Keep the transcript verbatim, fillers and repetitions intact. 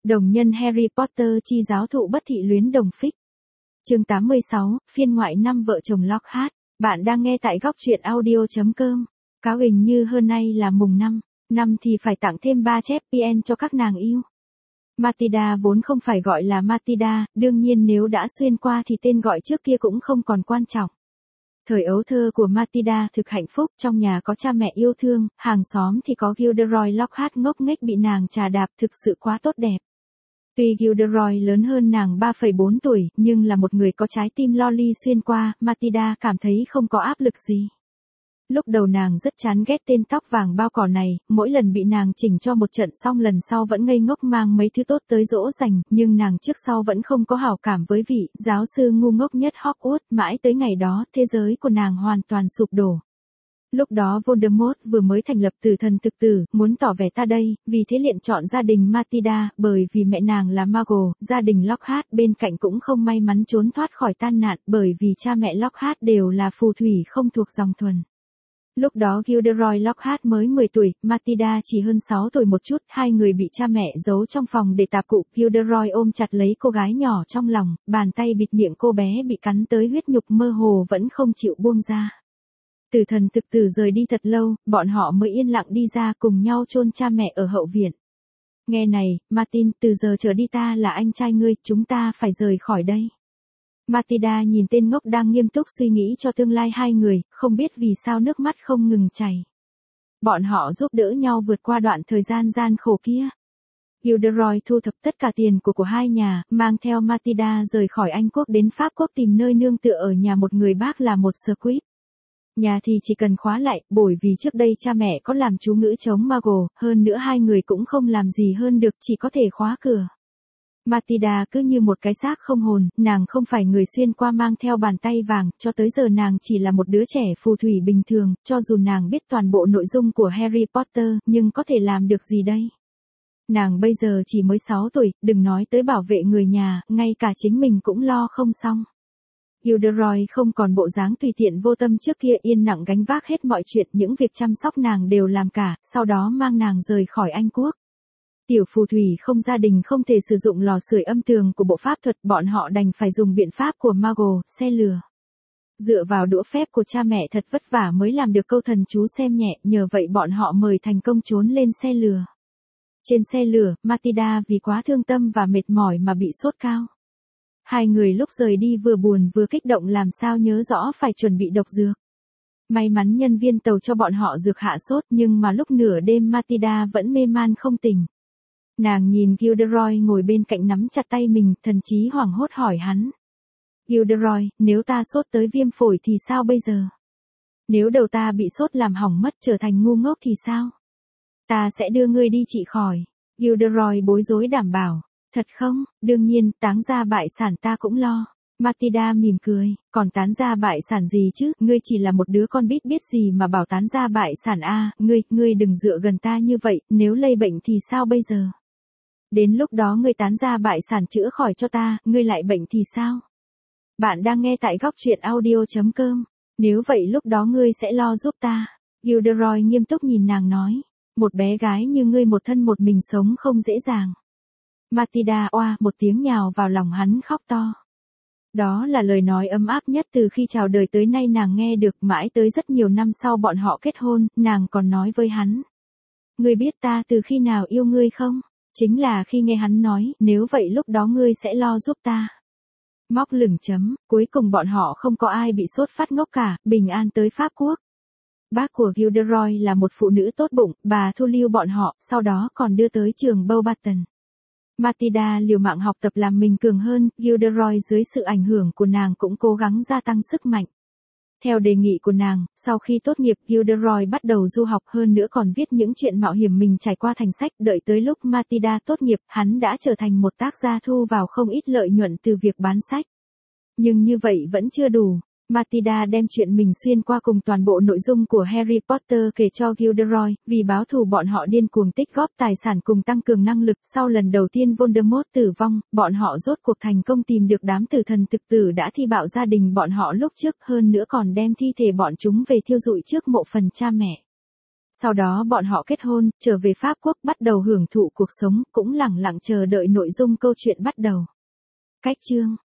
Đồng nhân Harry Potter chi giáo thụ bất thị luyến đồng phích. Chương tám mươi sáu, phiên ngoại năm vợ chồng Lockhart. Bạn đang nghe tại góc truyện audio chấm com. Cáo hình như hơn nay là mùng năm, năm thì phải tặng thêm ba chép pê en cho các nàng yêu. Matilda vốn không phải gọi là Matilda, đương nhiên nếu đã xuyên qua thì tên gọi trước kia cũng không còn quan trọng. Thời ấu thơ của Matilda thực hạnh phúc, trong nhà có cha mẹ yêu thương, hàng xóm thì có Gilderoy Lockhart ngốc nghếch bị nàng trà đạp, thực sự quá tốt đẹp. Tuy Gilderoy lớn hơn nàng ba phẩy bốn tuổi, nhưng là một người có trái tim lo ly xuyên qua, Matilda cảm thấy không có áp lực gì. Lúc đầu nàng rất chán ghét tên tóc vàng bao cỏ này, mỗi lần bị nàng chỉnh cho một trận xong lần sau vẫn ngây ngốc mang mấy thứ tốt tới dỗ dành, nhưng nàng trước sau vẫn không có hảo cảm với vị giáo sư ngu ngốc nhất Hogwarts, mãi tới ngày đó, thế giới của nàng hoàn toàn sụp đổ. Lúc đó Voldemort vừa mới thành lập Tử Thần Thực Tử, muốn tỏ vẻ ta đây, vì thế liền chọn gia đình Matilda, bởi vì mẹ nàng là Muggle, gia đình Lockhart bên cạnh cũng không may mắn trốn thoát khỏi tai nạn, bởi vì cha mẹ Lockhart đều là phù thủy không thuộc dòng thuần. Lúc đó Gilderoy Lockhart mới mười tuổi, Matilda chỉ hơn sáu tuổi một chút, hai người bị cha mẹ giấu trong phòng để tạp cụ, Gilderoy ôm chặt lấy cô gái nhỏ trong lòng, bàn tay bịt miệng cô bé bị cắn tới huyết nhục mơ hồ vẫn không chịu buông ra. Tử Thần Thực Tử rời đi thật lâu, bọn họ mới yên lặng đi ra cùng nhau chôn cha mẹ ở hậu viện. Nghe này, Martin, từ giờ trở đi ta là anh trai ngươi, chúng ta phải rời khỏi đây. Matilda nhìn tên ngốc đang nghiêm túc suy nghĩ cho tương lai hai người, không biết vì sao nước mắt không ngừng chảy. Bọn họ giúp đỡ nhau vượt qua đoạn thời gian gian khổ kia. Gilderoy thu thập tất cả tiền của của hai nhà, mang theo Matilda rời khỏi Anh quốc đến Pháp quốc tìm nơi nương tựa ở nhà một người bác là một Squib. Nhà thì chỉ cần khóa lại, bởi vì trước đây cha mẹ có làm chú ngữ chống Muggle, hơn nữa hai người cũng không làm gì hơn được, chỉ có thể khóa cửa. Matilda cứ như một cái xác không hồn, nàng không phải người xuyên qua mang theo bàn tay vàng, cho tới giờ nàng chỉ là một đứa trẻ phù thủy bình thường, cho dù nàng biết toàn bộ nội dung của Harry Potter, nhưng có thể làm được gì đây? Nàng bây giờ chỉ mới sáu tuổi, đừng nói tới bảo vệ người nhà, ngay cả chính mình cũng lo không xong. Gilderoy không còn bộ dáng tùy tiện vô tâm trước kia, yên lặng gánh vác hết mọi chuyện, những việc chăm sóc nàng đều làm cả, sau đó mang nàng rời khỏi Anh quốc. Tiểu phù thủy không gia đình không thể sử dụng lò sưởi âm tường của bộ pháp thuật, bọn họ đành phải dùng biện pháp của Muggle, xe lửa. Dựa vào đũa phép của cha mẹ thật vất vả mới làm được câu thần chú xem nhẹ, nhờ vậy bọn họ mời thành công trốn lên xe lửa. Trên xe lửa, Matilda vì quá thương tâm và mệt mỏi mà bị sốt cao. Hai người lúc rời đi vừa buồn vừa kích động làm sao nhớ rõ phải chuẩn bị độc dược. May mắn nhân viên tàu cho bọn họ dược hạ sốt, nhưng mà lúc nửa đêm Matilda vẫn mê man không tỉnh. Nàng nhìn Gilderoy ngồi bên cạnh nắm chặt tay mình, thần chí hoảng hốt hỏi hắn. Gilderoy, nếu ta sốt tới viêm phổi thì sao bây giờ? Nếu đầu ta bị sốt làm hỏng mất trở thành ngu ngốc thì sao? Ta sẽ đưa ngươi đi trị khỏi. Gilderoy bối rối đảm bảo. Thật không? Đương nhiên, táng gia bại sản ta cũng lo. Matilda mỉm cười, còn tán gia bại sản gì chứ, ngươi chỉ là một đứa con biết biết gì mà bảo tán gia bại sản a, à, ngươi, ngươi đừng dựa gần ta như vậy, nếu lây bệnh thì sao bây giờ? Đến lúc đó ngươi tán gia bại sản chữa khỏi cho ta, ngươi lại bệnh thì sao? Bạn đang nghe tại góc truyện audio chấm com, nếu vậy lúc đó ngươi sẽ lo giúp ta. Gilderoy nghiêm túc nhìn nàng nói, một bé gái như ngươi một thân một mình sống không dễ dàng. Matilda oa một tiếng nhào vào lòng hắn khóc to. Đó là lời nói ấm áp nhất từ khi chào đời tới nay nàng nghe được, mãi tới rất nhiều năm sau bọn họ kết hôn, nàng còn nói với hắn. Ngươi biết ta từ khi nào yêu ngươi không? Chính là khi nghe hắn nói, nếu vậy lúc đó ngươi sẽ lo giúp ta. Móc lửng chấm, cuối cùng bọn họ không có ai bị sốt phát ngốc cả, bình an tới Pháp quốc. Bác của Gilderoy là một phụ nữ tốt bụng, bà thu lưu bọn họ, sau đó còn đưa tới trường Beauxbaton. Matilda liều mạng học tập làm mình cường hơn, Gilderoy dưới sự ảnh hưởng của nàng cũng cố gắng gia tăng sức mạnh. Theo đề nghị của nàng, sau khi tốt nghiệp Gilderoy bắt đầu du học, hơn nữa còn viết những chuyện mạo hiểm mình trải qua thành sách, đợi tới lúc Matilda tốt nghiệp, hắn đã trở thành một tác gia thu vào không ít lợi nhuận từ việc bán sách. Nhưng như vậy vẫn chưa đủ. Matilda đem chuyện mình xuyên qua cùng toàn bộ nội dung của Harry Potter kể cho Gilderoy, vì báo thù bọn họ điên cuồng tích góp tài sản cùng tăng cường năng lực. Sau lần đầu tiên Voldemort tử vong, bọn họ rốt cuộc thành công tìm được đám tử thần thực tử đã thi bạo gia đình bọn họ lúc trước, hơn nữa còn đem thi thể bọn chúng về thiêu rụi trước mộ phần cha mẹ. Sau đó bọn họ kết hôn, trở về Pháp Quốc bắt đầu hưởng thụ cuộc sống, cũng lẳng lặng chờ đợi nội dung câu chuyện bắt đầu. Cách chương